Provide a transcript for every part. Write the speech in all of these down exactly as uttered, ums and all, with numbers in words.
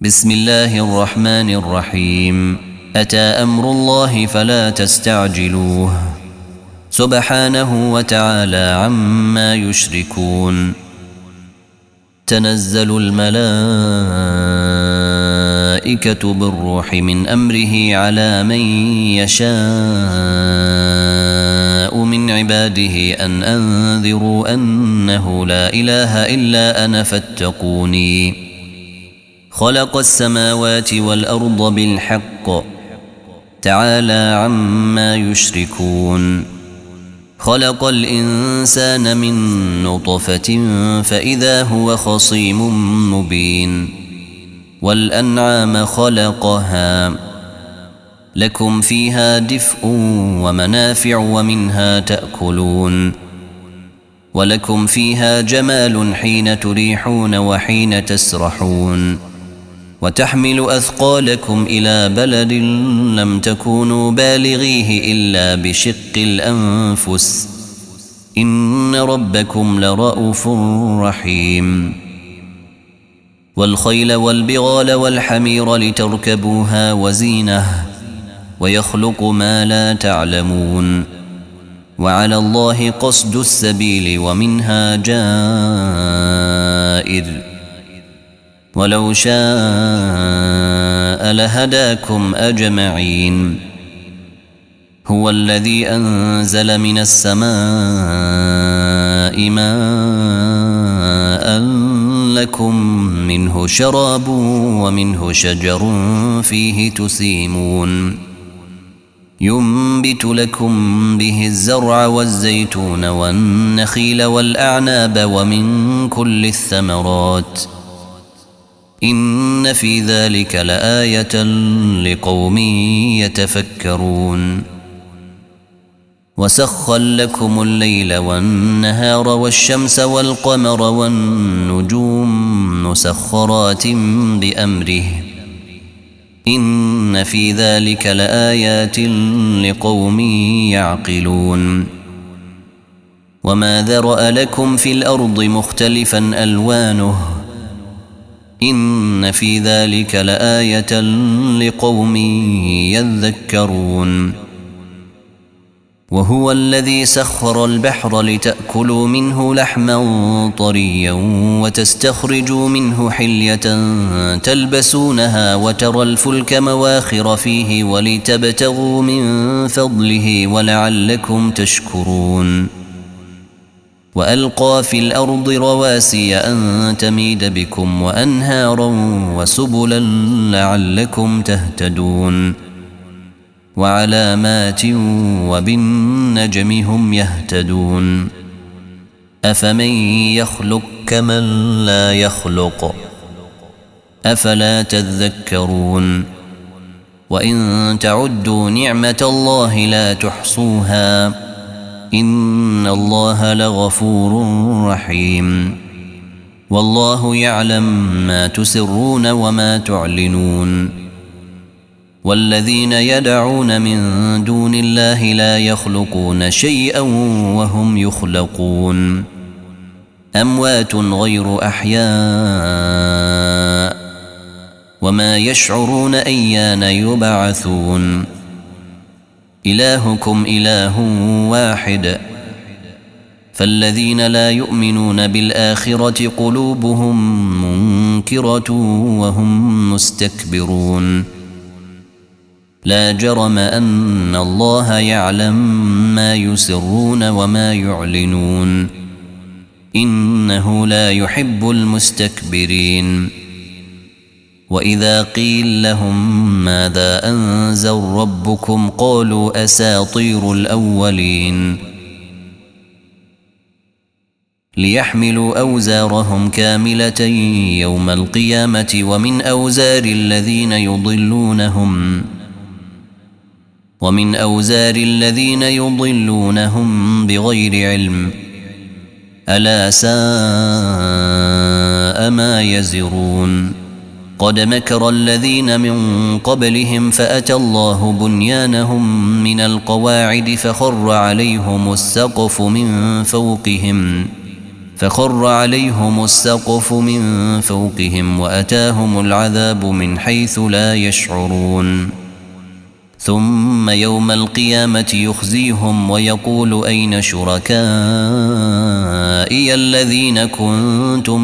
بسم الله الرحمن الرحيم. أتى أمر الله فلا تستعجلوه سبحانه وتعالى عما يشركون. تنزل الملائكة بالروح من أمره على من يشاء من عباده أن أنذروا أنه لا إله إلا أنا فاتقوني. خلق السماوات والأرض بالحق تعالى عما يشركون. خلق الإنسان من نطفة فإذا هو خصيم مبين. والأنعام خلقها لكم فيها دفء ومنافع ومنها تأكلون. ولكم فيها جمال حين تريحون وحين تسرحون. وتحمل أثقالكم إلى بلد لم تكونوا بالغيه إلا بشق الأنفس إن ربكم لرؤوف رحيم. والخيل والبغال والحمير لتركبوها وزينة ويخلق ما لا تعلمون. وعلى الله قصد السبيل ومنها جائر ولو شاء لهداكم أجمعين. هو الذي أنزل من السماء ماء لكم منه شراب ومنه شجر فيه تسيمون. ينبت لكم به الزرع والزيتون والنخيل والأعناب ومن كل الثمرات إن في ذلك لآية لقوم يتفكرون. وسخر لكم الليل والنهار والشمس والقمر والنجوم مسخرات بأمره إن في ذلك لآيات لقوم يعقلون. وما ذرأ لكم في الأرض مختلفا ألوانه إن في ذلك لآية لقوم يذكرون. وهو الذي سخر البحر لتأكلوا منه لحما طريا وتستخرجوا منه حلية تلبسونها وترى الفلك مواخر فيه ولتبتغوا من فضله ولعلكم تشكرون. وألقى في الأرض رواسي أن تميد بكم وأنهارا وسبلا لعلكم تهتدون. وعلامات وبالنجم هم يهتدون. أفمن يخلق كمن لا يخلق أفلا تذكرون. وإن تعدوا نعمة الله لا تحصوها إن الله لغفور رحيم. والله يعلم ما تسرون وما تعلنون. والذين يدعون من دون الله لا يخلقون شيئا وهم يخلقون. أموات غير أحياء وما يشعرون أيان يبعثون. إلهكم إله واحد فالذين لا يؤمنون بالآخرة قلوبهم منكرة وهم مستكبرون. لا جرم أن الله يعلم ما يسرون وما يعلنون إنه لا يحب المستكبرين. وإذا قيل لهم ماذا أنزل ربكم قالوا أساطير الأولين. ليحملوا أوزارهم كاملة يوم القيامة ومن أوزار الذين يضلونهم ومن أوزار الذين يضلونهم بغير علم ألا ساء ما يزرون. قد مكر الذين من قبلهم فأتى الله بنيانهم من القواعد فخر عليهم السقف من فوقهم فخر عليهم السقف من فوقهم وأتاهم العذاب من حيث لا يشعرون ثم يوم القيامة يخزيهم ويقول أين شركائي الذين كنتم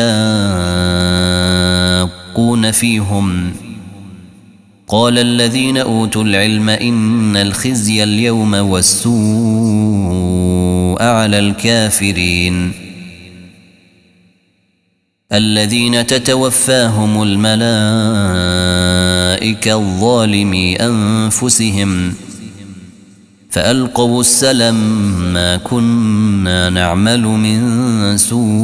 تشاقون فيهم قال الذين أوتوا العلم إن الخزي اليوم والسوء على الكافرين الذين تتوفاهم الملائكة الظالمي أنفسهم فألقوا السلم ما كنا نعمل من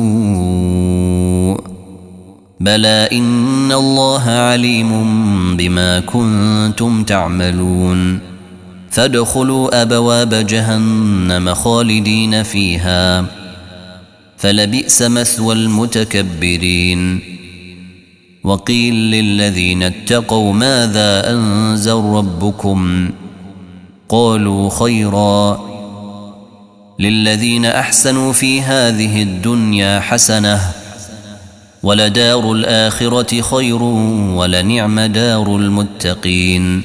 سوء بلى إن الله عليم بما كنتم تعملون فادخلوا أبواب جهنم خالدين فيها فلبئس مثوى المتكبرين وقيل للذين اتقوا ماذا أنزل ربكم قالوا خيرا للذين أحسنوا في هذه الدنيا حسنة ولدار الآخرة خير ولنعم دار المتقين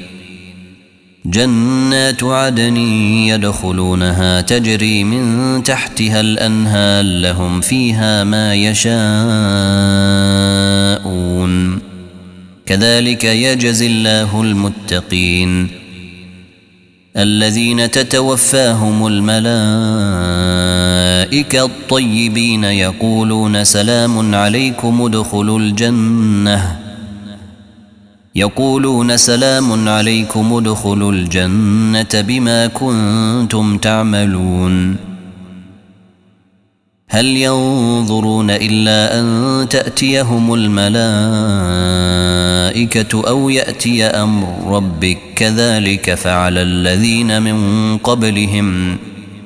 جنات عدن يدخلونها تجري من تحتها الأنهار لهم فيها ما يشاءون كذلك يجزي الله المتقين الذين تتوفاهم الملائكة الطيبين يقولون سلام عليكم ادخلوا الجنة يقولون سلام عليكم ادخلوا الجنة بما كنتم تعملون هل ينظرون إلا أن تأتيهم الملائكة أو يأتي أمر ربك كذلك فعل الذين من قبلهم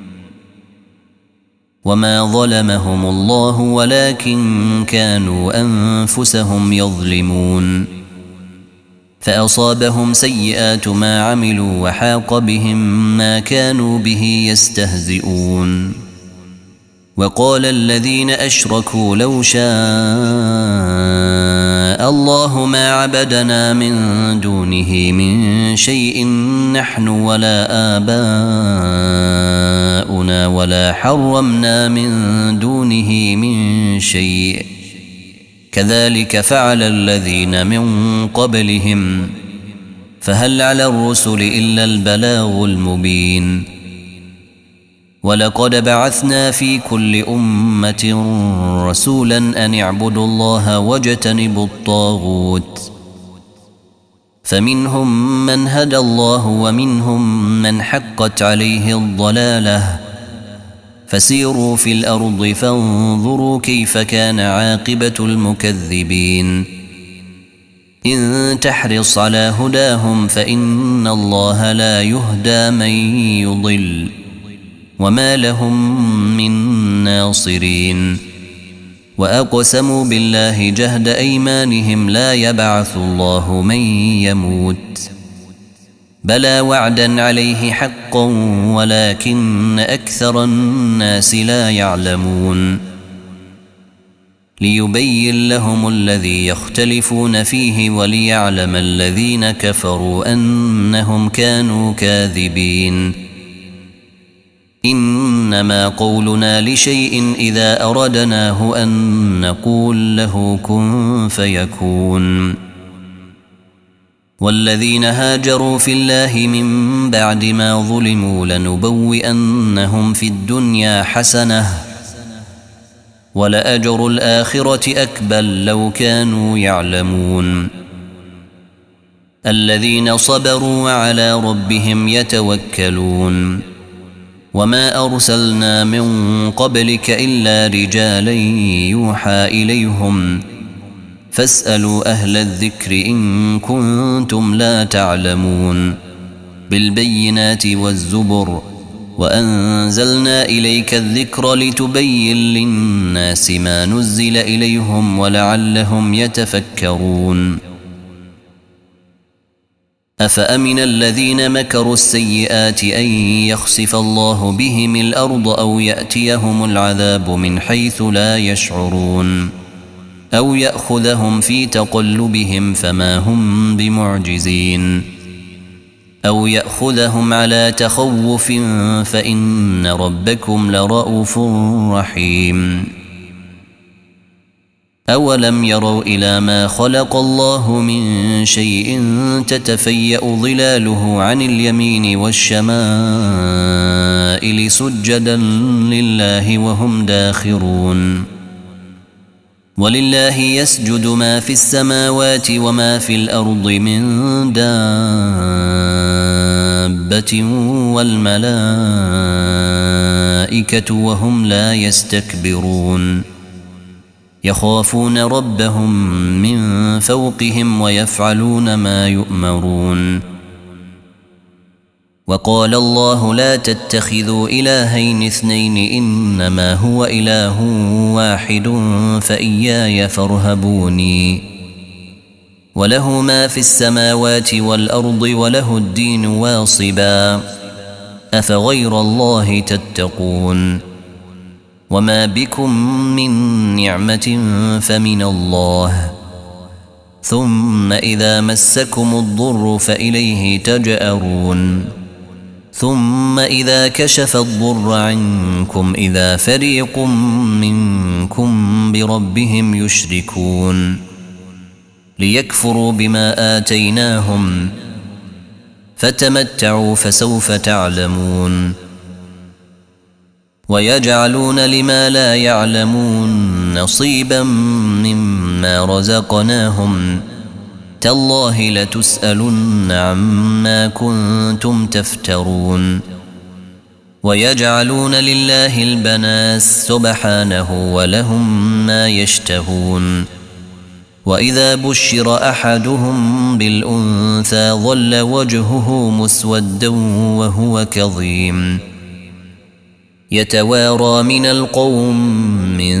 وما ظلمهم الله ولكن كانوا أنفسهم يظلمون فأصابهم سيئات ما عملوا وحاق بهم ما كانوا به يستهزئون وقال الذين أشركوا لو شاء الله ما عبدنا من دونه من شيء نحن ولا آباؤنا ولا حرمنا من دونه من شيء كذلك فعل الذين من قبلهم فهل على الرسل إلا البلاغ المبين ولقد بعثنا في كل أمة رسولا أن اعبدوا الله واجتنبوا الطاغوت فمنهم من هدى الله ومنهم من حقت عليه الضلالة فسيروا في الأرض فانظروا كيف كان عاقبة المكذبين إن تحرص على هداهم فإن الله لا يهدى من يضل وما لهم من ناصرين وأقسموا بالله جهد أيمانهم لا يبعث الله من يموت بلى وعدا عليه حقا ولكن أكثر الناس لا يعلمون ليبين لهم الذي يختلفون فيه وليعلم الذين كفروا أنهم كانوا كاذبين إنما قولنا لشيء إذا أردناه أن نقول له كن فيكون والذين هاجروا في الله من بعد ما ظلموا لنبوئنهم في الدنيا حسنة ولأجر الآخرة أكبر لو كانوا يعلمون الذين صبروا وعلى ربهم يتوكلون وما أرسلنا من قبلك إلا رجالا يوحى إليهم فاسألوا أهل الذكر إن كنتم لا تعلمون بالبينات والزبر وأنزلنا إليك الذكر لتبين للناس ما نزل إليهم ولعلهم يتفكرون أفأمن الذين مكروا السيئات أن يخسف الله بهم الأرض أو يأتيهم العذاب من حيث لا يشعرون أو يأخذهم في تقلبهم فما هم بمعجزين أو يأخذهم على تخوف فإن ربكم لرؤوف رحيم أولم يروا إلى ما خلق الله من شيء تتفيأ ظلاله عن اليمين والشمائل سجدا لله وهم داخرون ولله يسجد ما في السماوات وما في الأرض من دابة والملائكة وهم لا يستكبرون يخافون ربهم من فوقهم ويفعلون ما يؤمرون وقال الله لا تتخذوا إلهين اثنين إنما هو إله واحد فإياي فارهبوني وله ما في السماوات والأرض وله الدين واصبا أفغير الله تتقون وما بكم من نعمة فمن الله ثم إذا مسكم الضر فإليه تجأرون ثم إذا كشف الضر عنكم إذا فريق منكم بربهم يشركون ليكفروا بما آتيناهم فتمتعوا فسوف تعلمون ويجعلون لما لا يعلمون نصيبا مما رزقناهم تالله لتسألن عما كنتم تفترون ويجعلون لله البنات سبحانه ولهم ما يشتهون وإذا بشر أحدهم بالأنثى ظل وجهه مسودا وهو كظيم يتوارى من القوم من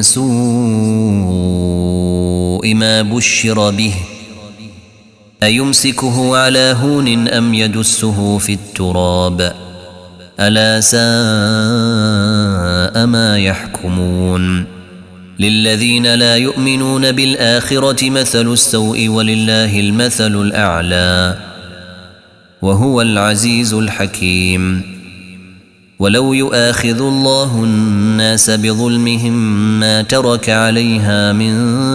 سوء ما بشر به أيمسكه على هون أم يدسه في التراب ألا ساء ما يحكمون للذين لا يؤمنون بالآخرة مثل السوء ولله المثل الأعلى وهو العزيز الحكيم ولو يؤاخذ الله الناس بظلمهم ما ترك عليها من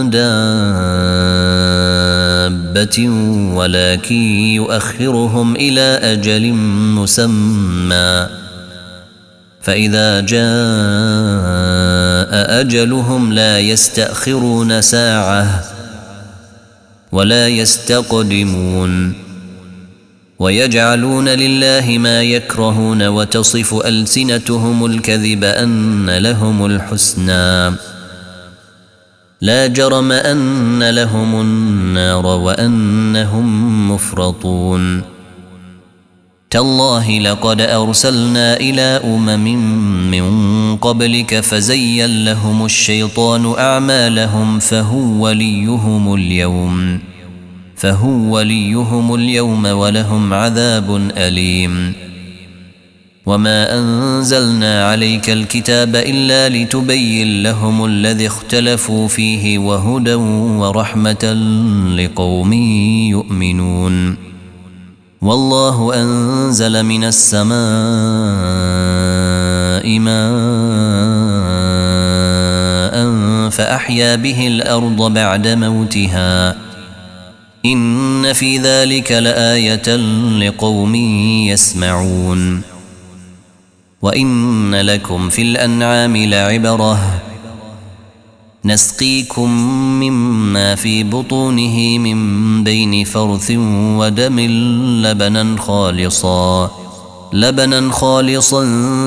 دابة ولكن يؤخرهم إلى أجل مسمى فإذا جاء أجلهم لا يستأخرون ساعة ولا يستقدمون ويجعلون لله ما يكرهون وتصف ألسنتهم الكذب أن لهم الحسنى لا جرم أن لهم النار وأنهم مفرطون تالله لقد أرسلنا إلى أمم من قبلك فزين لهم الشيطان أعمالهم فهو وليهم اليوم فهو وليهم اليوم ولهم عذاب أليم وما أنزلنا عليك الكتاب إلا لتبين لهم الذي اختلفوا فيه وهدى ورحمة لقوم يؤمنون والله أنزل من السماء ماء فأحيا به الأرض بعد موتها إن في ذلك لآية لقوم يسمعون وإن لكم في الأنعام لعبرة نسقيكم مما في بطونه من بين فرث ودم لبنا خالصا لبنا خالصا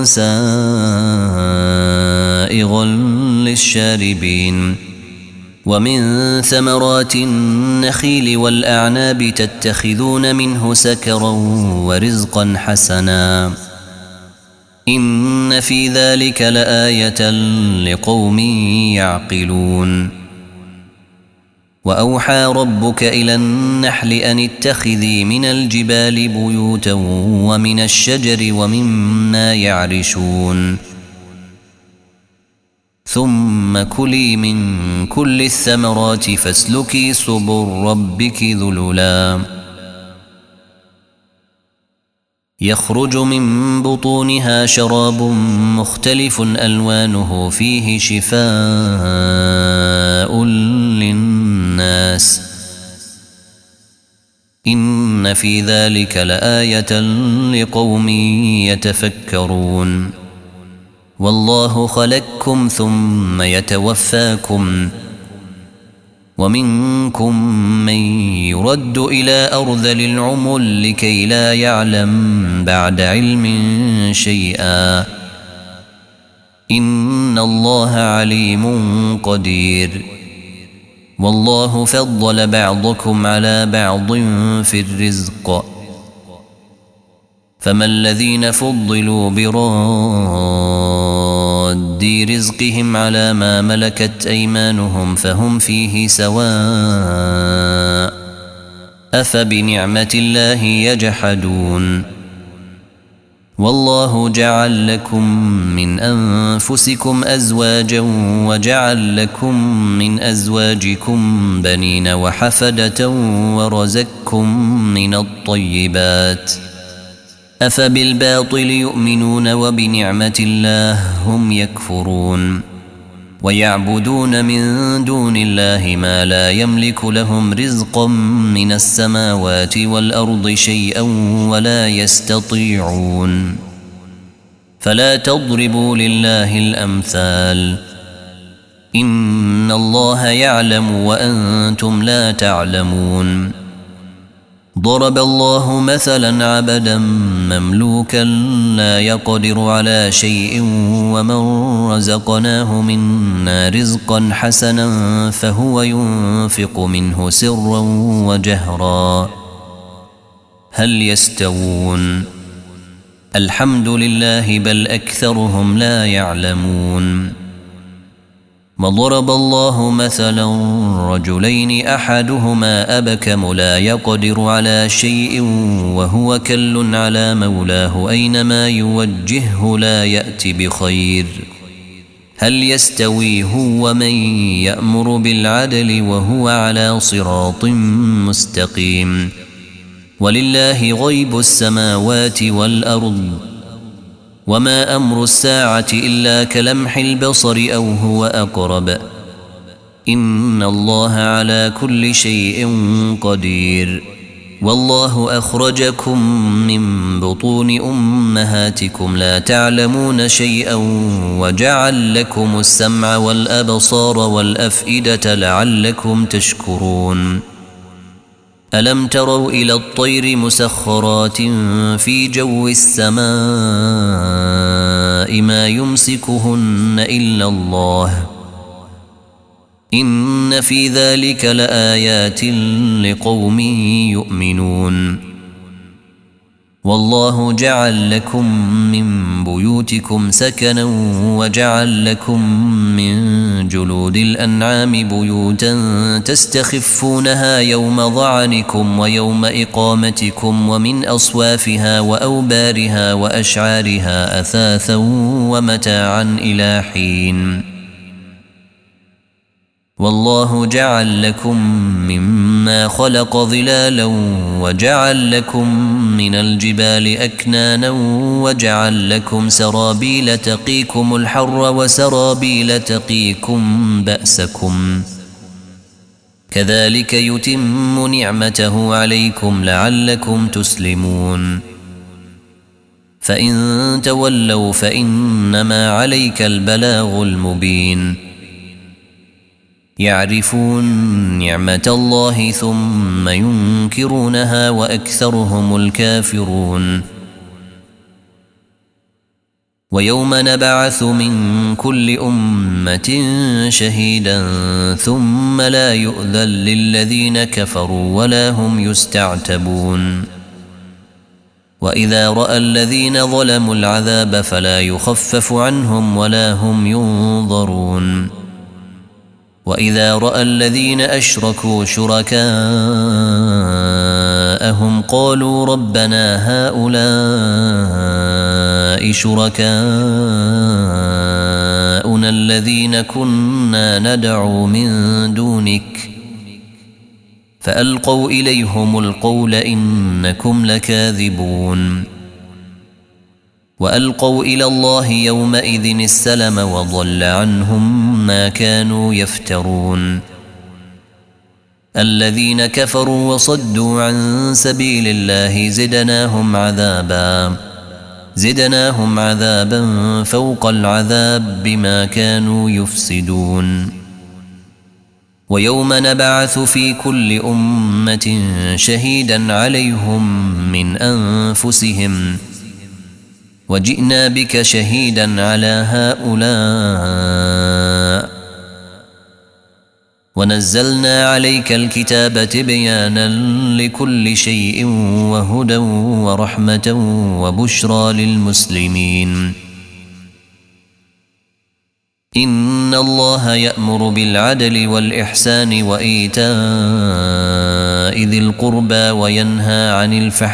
سائغا للشاربين ومن ثمرات النخيل والأعناب تتخذون منه سكرا ورزقا حسنا إن في ذلك لآية لقوم يعقلون وأوحى ربك إلى النحل أن اتخذي من الجبال بيوتا ومن الشجر ومما يعرشون ثم كلي من كل الثمرات فاسلكي سبل ربك ذللا يخرج من بطونها شراب مختلف ألوانه فيه شفاء للناس إن في ذلك لآية لقوم يتفكرون والله خلقكم ثم يتوفاكم ومنكم من يرد إلى أرذل العمر لكي لا يعلم بعد علم شيئا إن الله عليم قدير والله فضل بعضكم على بعض في الرزق فما الذين فضلوا براد رزقهم على ما ملكت أيمانهم فهم فيه سواء أفبنعمة الله يجحدون والله جعل لكم من أنفسكم أزواجا وجعل لكم من أزواجكم بنين وحفدة ورزقكم من الطيبات أفبالباطل يؤمنون وبنعمة الله هم يكفرون ويعبدون من دون الله ما لا يملك لهم رزقا من السماوات والأرض شيئا ولا يستطيعون فلا تضربوا لله الأمثال إن الله يعلم وأنتم لا تعلمون ضرب الله مثلا عبدا مملوكا لا يقدر على شيء ومن رزقناه منا رزقا حسنا فهو ينفق منه سرا وجهرا هل يستوون الحمد لله بل أكثرهم لا يعلمون وضرب الله مثلا رجلين أحدهما أبكم لا يقدر على شيء وهو كل على مولاه أينما يوجهه لا يأتي بخير هل يستوي هو ومن يأمر بالعدل وهو على صراط مستقيم ولله غيب السماوات والأرض وما أمر الساعة إلا كلمح البصر أو هو أقرب إن الله على كل شيء قدير والله أخرجكم من بطون أمهاتكم لا تعلمون شيئا وجعل لكم السمع والأبصار والأفئدة لعلكم تشكرون ألم تروا إلى الطير مسخرات في جو السماء ما يمسكهن إلا الله إن في ذلك لآيات لقوم يؤمنون والله جعل لكم من بيوتكم سكنا وجعل لكم من جلود الأنعام بيوتا تستخفونها يوم ظعنكم ويوم إقامتكم ومن أصوافها وأوبارها وأشعارها أثاثا ومتاعا إلى حين والله جعل لكم مما خلق ظلالا وجعل لكم من الجبال أكنانا وجعل لكم سرابيل تقيكم الحر وسرابيل تقيكم بأسكم كذلك يتم نعمته عليكم لعلكم تسلمون فإن تولوا فإنما عليك البلاغ المبين يعرفون نعمة الله ثم ينكرونها وأكثرهم الكافرون ويوم نبعث من كل أمة شهيدا ثم لا يؤذن للذين كفروا ولا هم يستعتبون وإذا رأى الذين ظلموا العذاب فلا يخفف عنهم ولا هم ينظرون وإذا رأى الذين أشركوا شركاءهم قالوا ربنا هؤلاء شركاؤنا الذين كنا ندعو من دونك فألقوا إليهم القول إنكم لكاذبون وألقوا إلى الله يومئذ السلم وضل عنهم ما كانوا يفترون الذين كفروا وصدوا عن سبيل الله زدناهم عذابا زدناهم عذابا فوق العذاب بما كانوا يفسدون ويوم نبعث في كل أمة شهيدا عليهم من أنفسهم وجئنا بك شهيدا على هؤلاء ونزلنا عليك الكتاب تبيانا لكل شيء وهدى ورحمة وبشرى للمسلمين إن الله يأمر بالعدل والإحسان وإيتاء ذي القربى وينهى عن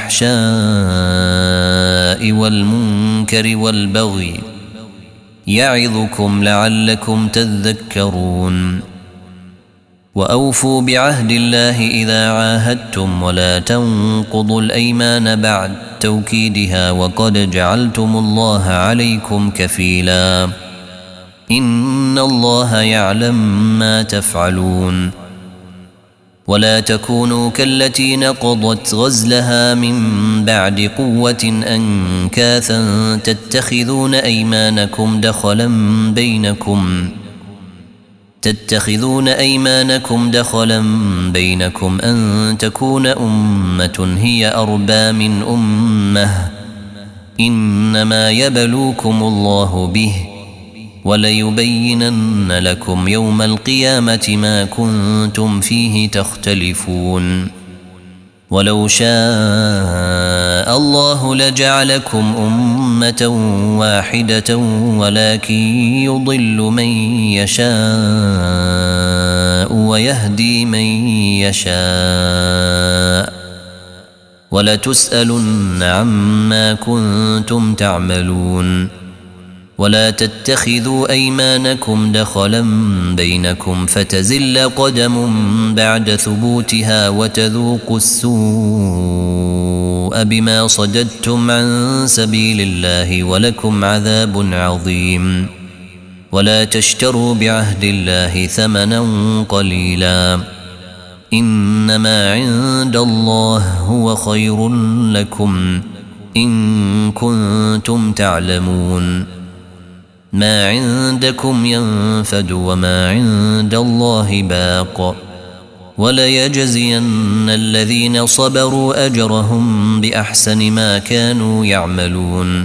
الفحشاء والمنكر والبغي يعظكم لعلكم تذكرون وأوفوا بعهد الله إذا عاهدتم ولا تنقضوا الأيمان بعد توكيدها وقد جعلتم الله عليكم كفيلا إن الله يعلم ما تفعلون ولا تكونوا كالتي نقضت غزلها من بعد قوة أنكاثا تتخذون أيمانكم دخلا بينكم تتخذون أيمانكم دخلا بينكم أن تكون أمة هي أربى من أمة إنما يبلوكم الله به وليبينن لكم يوم القيامة ما كنتم فيه تختلفون ولو شاء الله لجعلكم أمة واحدة ولكن يضل من يشاء ويهدي من يشاء ولتسألن عما كنتم تعملون ولا تتخذوا أيمانكم دخلا بينكم فتزل قدم بعد ثبوتها وتذوقوا السوء بما صددتم عن سبيل الله ولكم عذاب عظيم ولا تشتروا بعهد الله ثمنا قليلا إنما عند الله هو خير لكم إن كنتم تعلمون ما عندكم ينفد وما عند الله باق وليجزين الذين صبروا أجرهم بأحسن ما كانوا يعملون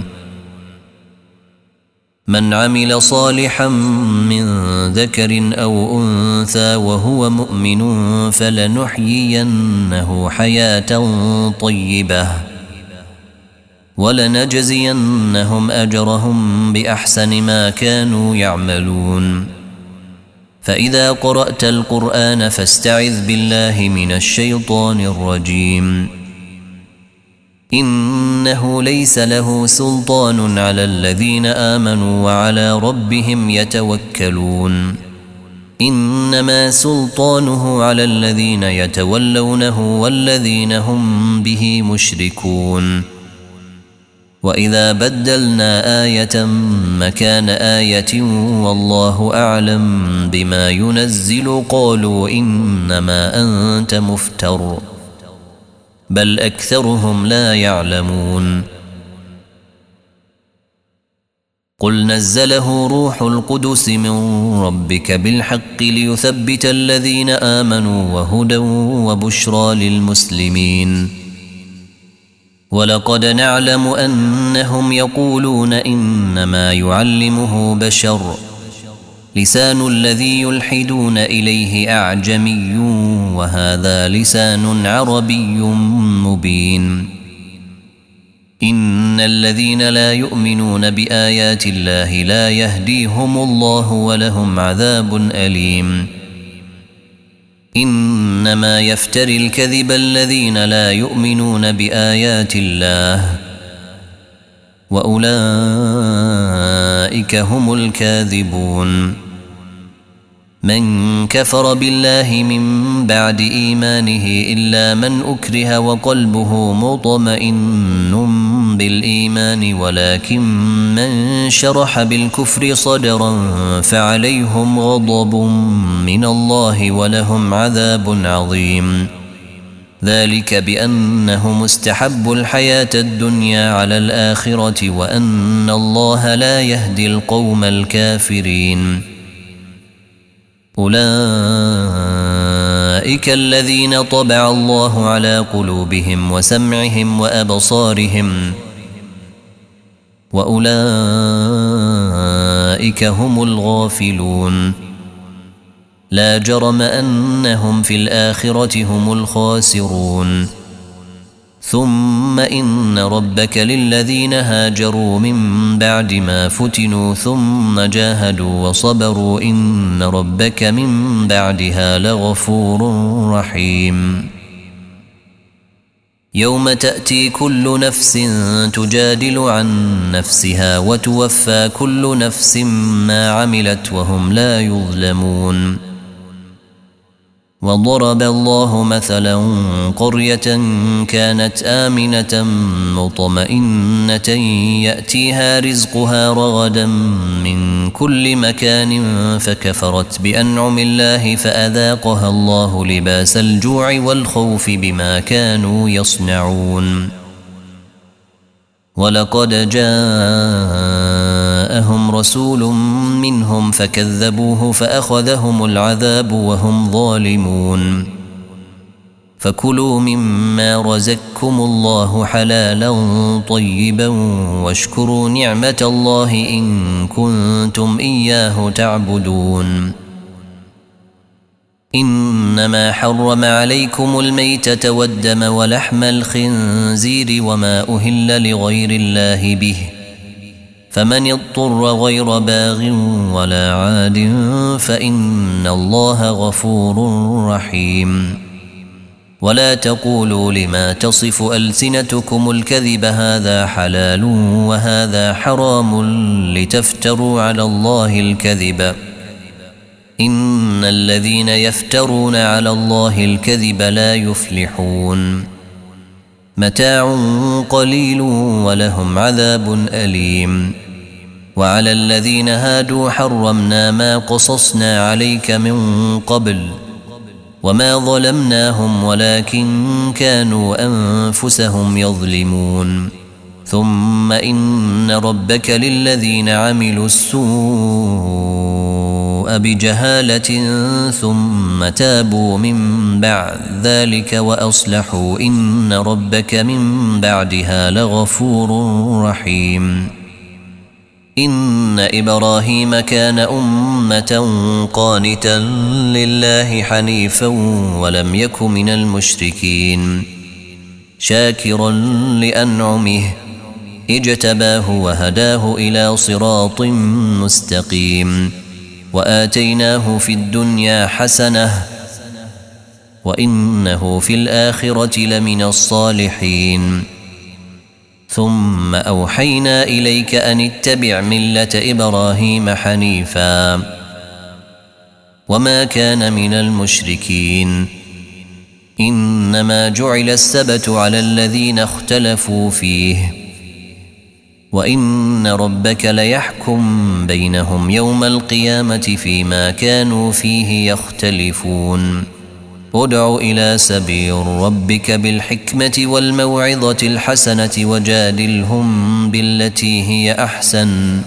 من عمل صالحا من ذكر أو أنثى وهو مؤمن فلنحيينه حياة طيبة ولنجزينهم أجرهم بأحسن ما كانوا يعملون فإذا قرأت القرآن فاستعذ بالله من الشيطان الرجيم إنه ليس له سلطان على الذين آمنوا وعلى ربهم يتوكلون إنما سلطانه على الذين يتولونه والذين هم به مشركون وإذا بدلنا آية مكان آية والله أعلم بما ينزل قالوا إنما أنت مفتر بل أكثرهم لا يعلمون قل نزله روح القدس من ربك بالحق ليثبت الذين آمنوا وهدى وبشرى للمسلمين ولقد نعلم أنهم يقولون إنما يعلمه بشر لسان الذي يلحدون إليه أعجمي وهذا لسان عربي مبين إن الذين لا يؤمنون بآيات الله لا يهديهم الله ولهم عذاب أليم إنما يفتري الكذب الذين لا يؤمنون بآيات الله وأولئك هم الكاذبون. من كفر بالله من بعد إيمانه إلا من أكره وقلبه مطمئن بالإيمان ولكن من شرح بالكفر صدرا فعليهم غضب من الله ولهم عذاب عظيم. ذلك بأنهم استحبوا الحياة الدنيا على الآخرة وأن الله لا يهدي القوم الكافرين. أولئك الذين طبع الله على قلوبهم وسمعهم وأبصارهم وأولئك هم الغافلون. لا جرم أنهم في الآخرة هم الخاسرون. ثم إن ربك للذين هاجروا من بعد ما فتنوا ثم جاهدوا وصبروا إن ربك من بعدها لغفور رحيم. يوم تأتي كل نفس تجادل عن نفسها وتوفى كل نفس ما عملت وهم لا يظلمون. وضرب الله مثلا قرية كانت آمنة مطمئنة يأتيها رزقها رغدا من كل مكان فكفرت بأنعم الله فأذاقها الله لباس الجوع والخوف بما كانوا يصنعون. ولقد جاءهم رسول منهم فكذبوه فأخذهم العذاب وهم ظالمون. فكلوا مما رزقكم الله حلالا طيبا واشكروا نعمة الله إن كنتم إياه تعبدون. إنما حرم عليكم الميتة والدم ولحم الخنزير وما أهل لغير الله به فمن اضطر غير باغ ولا عاد فإن الله غفور رحيم. ولا تقولوا لما تصف ألسنتكم الكذب هذا حلال وهذا حرام لتفتروا على الله الكذب إن الذين يفترون على الله الكذب لا يفلحون. متاع قليل ولهم عذاب أليم. وعلى الذين هادوا حرمنا ما قصصنا عليك من قبل وما ظلمناهم ولكن كانوا أنفسهم يظلمون. ثم إن ربك للذين عملوا السوء بجهالة ثم تابوا من بعد ذلك وأصلحوا إن ربك من بعدها لغفور رحيم. إن إبراهيم كان أمة قانتا لله حنيفا ولم يك من المشركين شاكرا لأنعمه اجتباه وهداه إلى صراط مستقيم وآتيناه في الدنيا حسنة وإنه في الآخرة لمن الصالحين. ثم أوحينا إليك أن اتبع ملة إبراهيم حنيفا وما كان من المشركين. إنما جعل السبت على الذين اختلفوا فيه وإن ربك ليحكم بينهم يوم القيامة فيما كانوا فيه يختلفون. ادع إلى سبيل ربك بالحكمة والموعظة الحسنة وجادلهم بالتي هي أحسن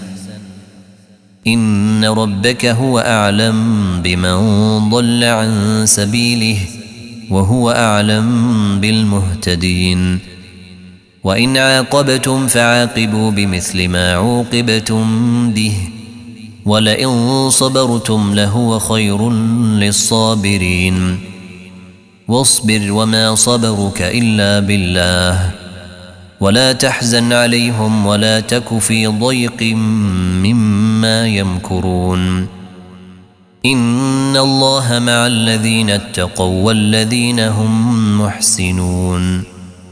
إن ربك هو أعلم بمن ضل عن سبيله وهو أعلم بالمهتدين. وإن عاقبتم فعاقبوا بمثل ما عوقبتم به ولئن صبرتم لهو خير للصابرين. واصبر وما صبرك إلا بالله ولا تحزن عليهم ولا تك في ضيق مما يمكرون. إن الله مع الذين اتقوا والذين هم محسنون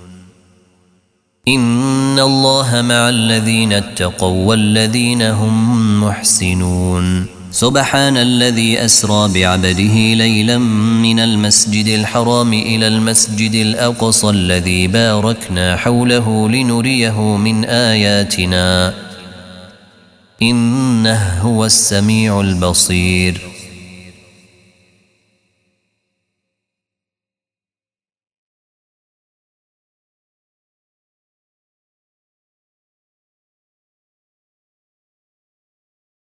إن الله مع الذين اتقوا والذين هم محسنون سبحان الذي أسرى بعبده ليلا من المسجد الحرام إلى المسجد الأقصى الذي باركنا حوله لنريه من آياتنا إنه هو السميع البصير